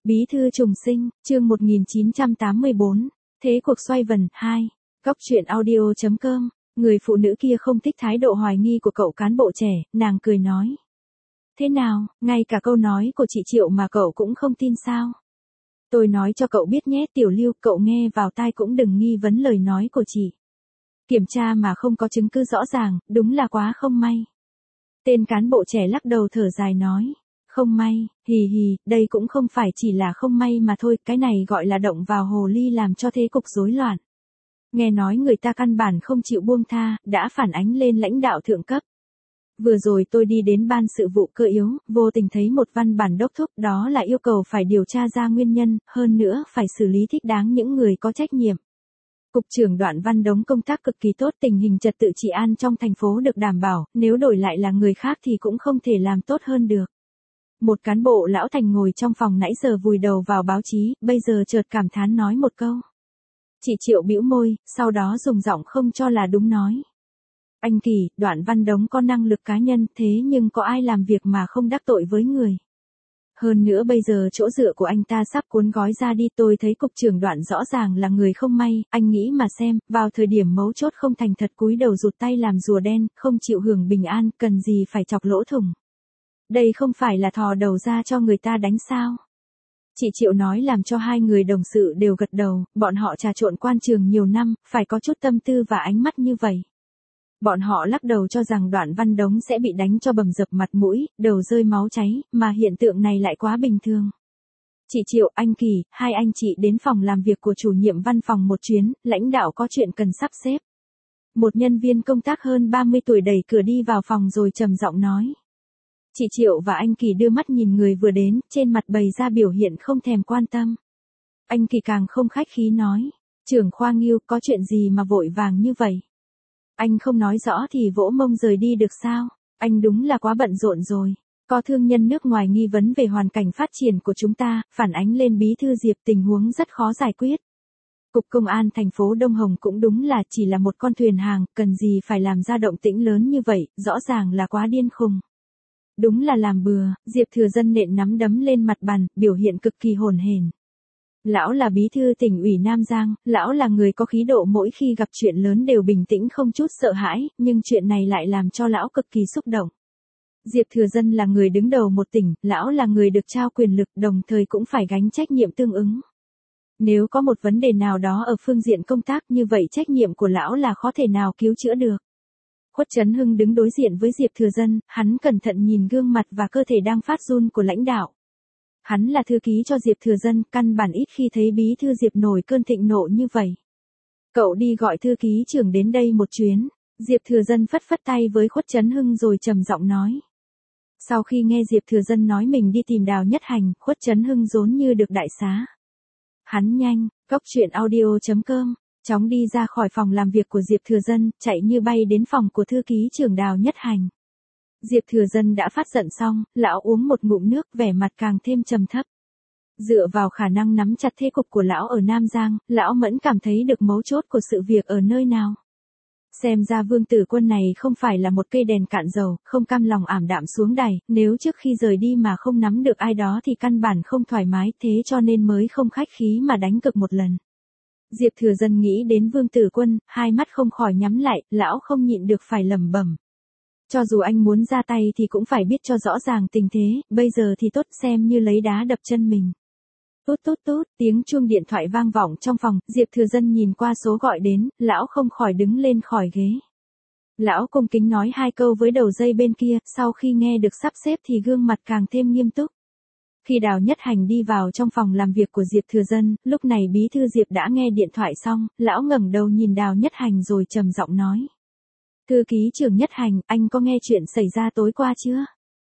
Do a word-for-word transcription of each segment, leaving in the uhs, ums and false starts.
Bí thư trùng sinh, chương một nghìn chín trăm tám mươi bốn, thế cuộc xoay vần, hai. Góc truyện audio chấm com, người phụ nữ kia không thích thái độ hoài nghi của cậu cán bộ trẻ, nàng cười nói. Thế nào, ngay cả câu nói của chị Triệu mà cậu cũng không tin sao? Tôi nói cho cậu biết nhé Tiểu Lưu, cậu nghe vào tai cũng đừng nghi vấn lời nói của chị. Kiểm tra mà không có chứng cứ rõ ràng, đúng là quá không may. Tên cán bộ trẻ lắc đầu thở dài nói. Không may, hì hì, đây cũng không phải chỉ là không may mà thôi, cái này gọi là động vào hồ ly làm cho thế cục rối loạn. Nghe nói người ta căn bản không chịu buông tha, đã phản ánh lên lãnh đạo thượng cấp. Vừa rồi tôi đi đến ban sự vụ cơ yếu, vô tình thấy một văn bản đốc thúc, đó là yêu cầu phải điều tra ra nguyên nhân, hơn nữa phải xử lý thích đáng những người có trách nhiệm. Cục trưởng Đoạn Văn Đống công tác cực kỳ tốt, tình hình trật tự trị an trong thành phố được đảm bảo, nếu đổi lại là người khác thì cũng không thể làm tốt hơn được. Một cán bộ lão thành ngồi trong phòng nãy giờ vùi đầu vào báo chí, bây giờ chợt cảm thán nói một câu. Chị Triệu bĩu môi, sau đó dùng giọng không cho là đúng nói. Anh Kỳ, Đoạn Văn Đống có năng lực cá nhân, thế nhưng có ai làm việc mà không đắc tội với người. Hơn nữa bây giờ chỗ dựa của anh ta sắp cuốn gói ra đi, tôi thấy cục trưởng Đoạn rõ ràng là người không may, anh nghĩ mà xem, vào thời điểm mấu chốt không thành thật cúi đầu rụt tay làm rùa đen, không chịu hưởng bình an, cần gì phải chọc lỗ thủng. Đây không phải là thò đầu ra cho người ta đánh sao? Chị Triệu nói làm cho hai người đồng sự đều gật đầu, bọn họ trà trộn quan trường nhiều năm, phải có chút tâm tư và ánh mắt như vậy. Bọn họ lắc đầu cho rằng Đoạn Văn Đống sẽ bị đánh cho bầm dập mặt mũi, đầu rơi máu cháy, mà hiện tượng này lại quá bình thường. Chị Triệu, anh Kỳ, hai anh chị đến phòng làm việc của chủ nhiệm văn phòng một chuyến, lãnh đạo có chuyện cần sắp xếp. Một nhân viên công tác hơn ba mươi tuổi đẩy cửa đi vào phòng rồi trầm giọng nói. Chị Triệu và anh Kỳ đưa mắt nhìn người vừa đến, trên mặt bày ra biểu hiện không thèm quan tâm. Anh Kỳ càng không khách khí nói, trưởng khoa Nghiêu, có chuyện gì mà vội vàng như vậy? Anh không nói rõ thì vỗ mông rời đi được sao? Anh đúng là quá bận rộn rồi. Có thương nhân nước ngoài nghi vấn về hoàn cảnh phát triển của chúng ta, phản ánh lên bí thư Diệp, tình huống rất khó giải quyết. Cục Công an thành phố Đông Hồng cũng đúng là chỉ là một con thuyền hàng, cần gì phải làm ra động tĩnh lớn như vậy, rõ ràng là quá điên khùng. Đúng là làm bừa, Diệp Thừa Dân nện nắm đấm lên mặt bàn, biểu hiện cực kỳ hồn hển. Lão là bí thư tỉnh ủy Nam Giang, lão là người có khí độ, mỗi khi gặp chuyện lớn đều bình tĩnh không chút sợ hãi, nhưng chuyện này lại làm cho lão cực kỳ xúc động. Diệp Thừa Dân là người đứng đầu một tỉnh, lão là người được trao quyền lực, đồng thời cũng phải gánh trách nhiệm tương ứng. Nếu có một vấn đề nào đó ở phương diện công tác như vậy, trách nhiệm của lão là khó thể nào cứu chữa được. Khuất Trấn Hưng đứng đối diện với Diệp Thừa Dân, hắn cẩn thận nhìn gương mặt và cơ thể đang phát run của lãnh đạo. Hắn là thư ký cho Diệp Thừa Dân, căn bản ít khi thấy bí thư Diệp nổi cơn thịnh nộ như vậy. Cậu đi gọi thư ký trưởng đến đây một chuyến. Diệp Thừa Dân phất phất tay với Khuất Trấn Hưng rồi trầm giọng nói. Sau khi nghe Diệp Thừa Dân nói mình đi tìm Đào Nhất Hành, Khuất Trấn Hưng rốn như được đại xá. Hắn nhanh, góc truyện audio chấm com, chóng đi ra khỏi phòng làm việc của Diệp Thừa Dân, chạy như bay đến phòng của thư ký trưởng Đào Nhất Hành. Diệp Thừa Dân đã phát giận xong, lão uống một ngụm nước, vẻ mặt càng thêm trầm thấp. Dựa vào khả năng nắm chặt thế cục của lão ở Nam Giang, lão mẫn cảm thấy được mấu chốt của sự việc ở nơi nào. Xem ra Vương Tử Quân này không phải là một cây đèn cạn dầu, không cam lòng ảm đạm xuống đài, nếu trước khi rời đi mà không nắm được ai đó thì căn bản không thoải mái, thế cho nên mới không khách khí mà đánh cực một lần. Diệp Thừa Dân nghĩ đến Vương Tử Quân, hai mắt không khỏi nhắm lại, lão không nhịn được phải lẩm bẩm. Cho dù anh muốn ra tay thì cũng phải biết cho rõ ràng tình thế, bây giờ thì tốt, xem như lấy đá đập chân mình. Tút tút tút, tiếng chuông điện thoại vang vọng trong phòng, Diệp Thừa Dân nhìn qua số gọi đến, lão không khỏi đứng lên khỏi ghế. Lão cung kính nói hai câu với đầu dây bên kia, sau khi nghe được sắp xếp thì gương mặt càng thêm nghiêm túc. Khi Đào Nhất Hành đi vào trong phòng làm việc của Diệp Thừa Dân, lúc này bí thư Diệp đã nghe điện thoại xong, lão ngẩng đầu nhìn Đào Nhất Hành rồi trầm giọng nói. Thư ký trưởng Nhất Hành, anh có nghe chuyện xảy ra tối qua chưa?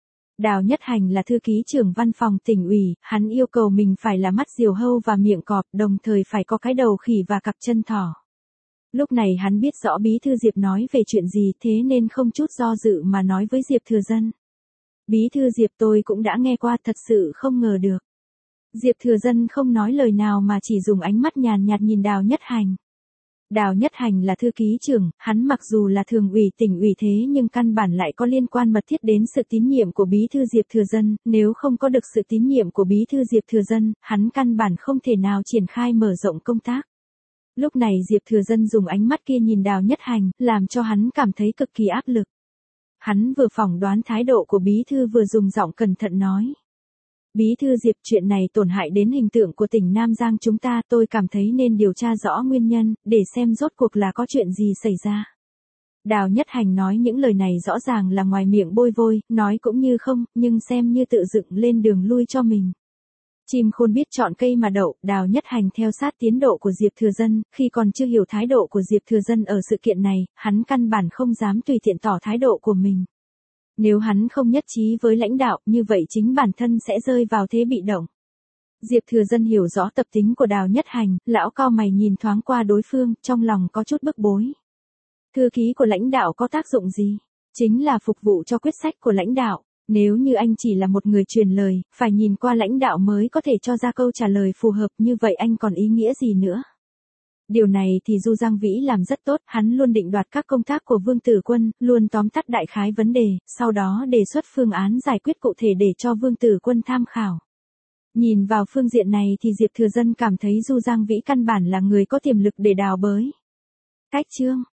Đào Nhất Hành là thư ký trưởng văn phòng tỉnh ủy, hắn yêu cầu mình phải là mắt diều hâu và miệng cọp, đồng thời phải có cái đầu khỉ và cặp chân thỏ. Lúc này hắn biết rõ bí thư Diệp nói về chuyện gì, thế nên không chút do dự mà nói với Diệp Thừa Dân. Bí thư Diệp, tôi cũng đã nghe qua, thật sự không ngờ được. Diệp Thừa Dân không nói lời nào mà chỉ dùng ánh mắt nhàn nhạt nhìn Đào Nhất Hành. Đào Nhất Hành là thư ký trưởng, hắn mặc dù là thường ủy tỉnh ủy thế nhưng căn bản lại có liên quan mật thiết đến sự tín nhiệm của bí thư Diệp Thừa Dân, nếu không có được sự tín nhiệm của bí thư Diệp Thừa Dân, hắn căn bản không thể nào triển khai mở rộng công tác. Lúc này Diệp Thừa Dân dùng ánh mắt kia nhìn Đào Nhất Hành, làm cho hắn cảm thấy cực kỳ áp lực. Hắn vừa phỏng đoán thái độ của bí thư vừa dùng giọng cẩn thận nói. Bí thư Diệp, chuyện này tổn hại đến hình tượng của tỉnh Nam Giang chúng ta, tôi cảm thấy nên điều tra rõ nguyên nhân, để xem rốt cuộc là có chuyện gì xảy ra. Đào Nhất Hành nói những lời này rõ ràng là ngoài miệng bôi vôi, nói cũng như không, nhưng xem như tự dựng lên đường lui cho mình. Chim khôn biết chọn cây mà đậu, Đào Nhất Hành theo sát tiến độ của Diệp Thừa Dân, khi còn chưa hiểu thái độ của Diệp Thừa Dân ở sự kiện này, hắn căn bản không dám tùy tiện tỏ thái độ của mình. Nếu hắn không nhất trí với lãnh đạo, như vậy chính bản thân sẽ rơi vào thế bị động. Diệp Thừa Dân hiểu rõ tập tính của Đào Nhất Hành, lão cau mày nhìn thoáng qua đối phương, trong lòng có chút bức bối. Thư ký của lãnh đạo có tác dụng gì? Chính là phục vụ cho quyết sách của lãnh đạo. Nếu như anh chỉ là một người truyền lời, phải nhìn qua lãnh đạo mới có thể cho ra câu trả lời phù hợp, như vậy anh còn ý nghĩa gì nữa? Điều này thì Du Giang Vĩ làm rất tốt, hắn luôn định đoạt các công tác của Vương Tử Quân, luôn tóm tắt đại khái vấn đề, sau đó đề xuất phương án giải quyết cụ thể để cho Vương Tử Quân tham khảo. Nhìn vào phương diện này thì Diệp Thừa Dân cảm thấy Du Giang Vĩ căn bản là người có tiềm lực để đào bới. Cách chương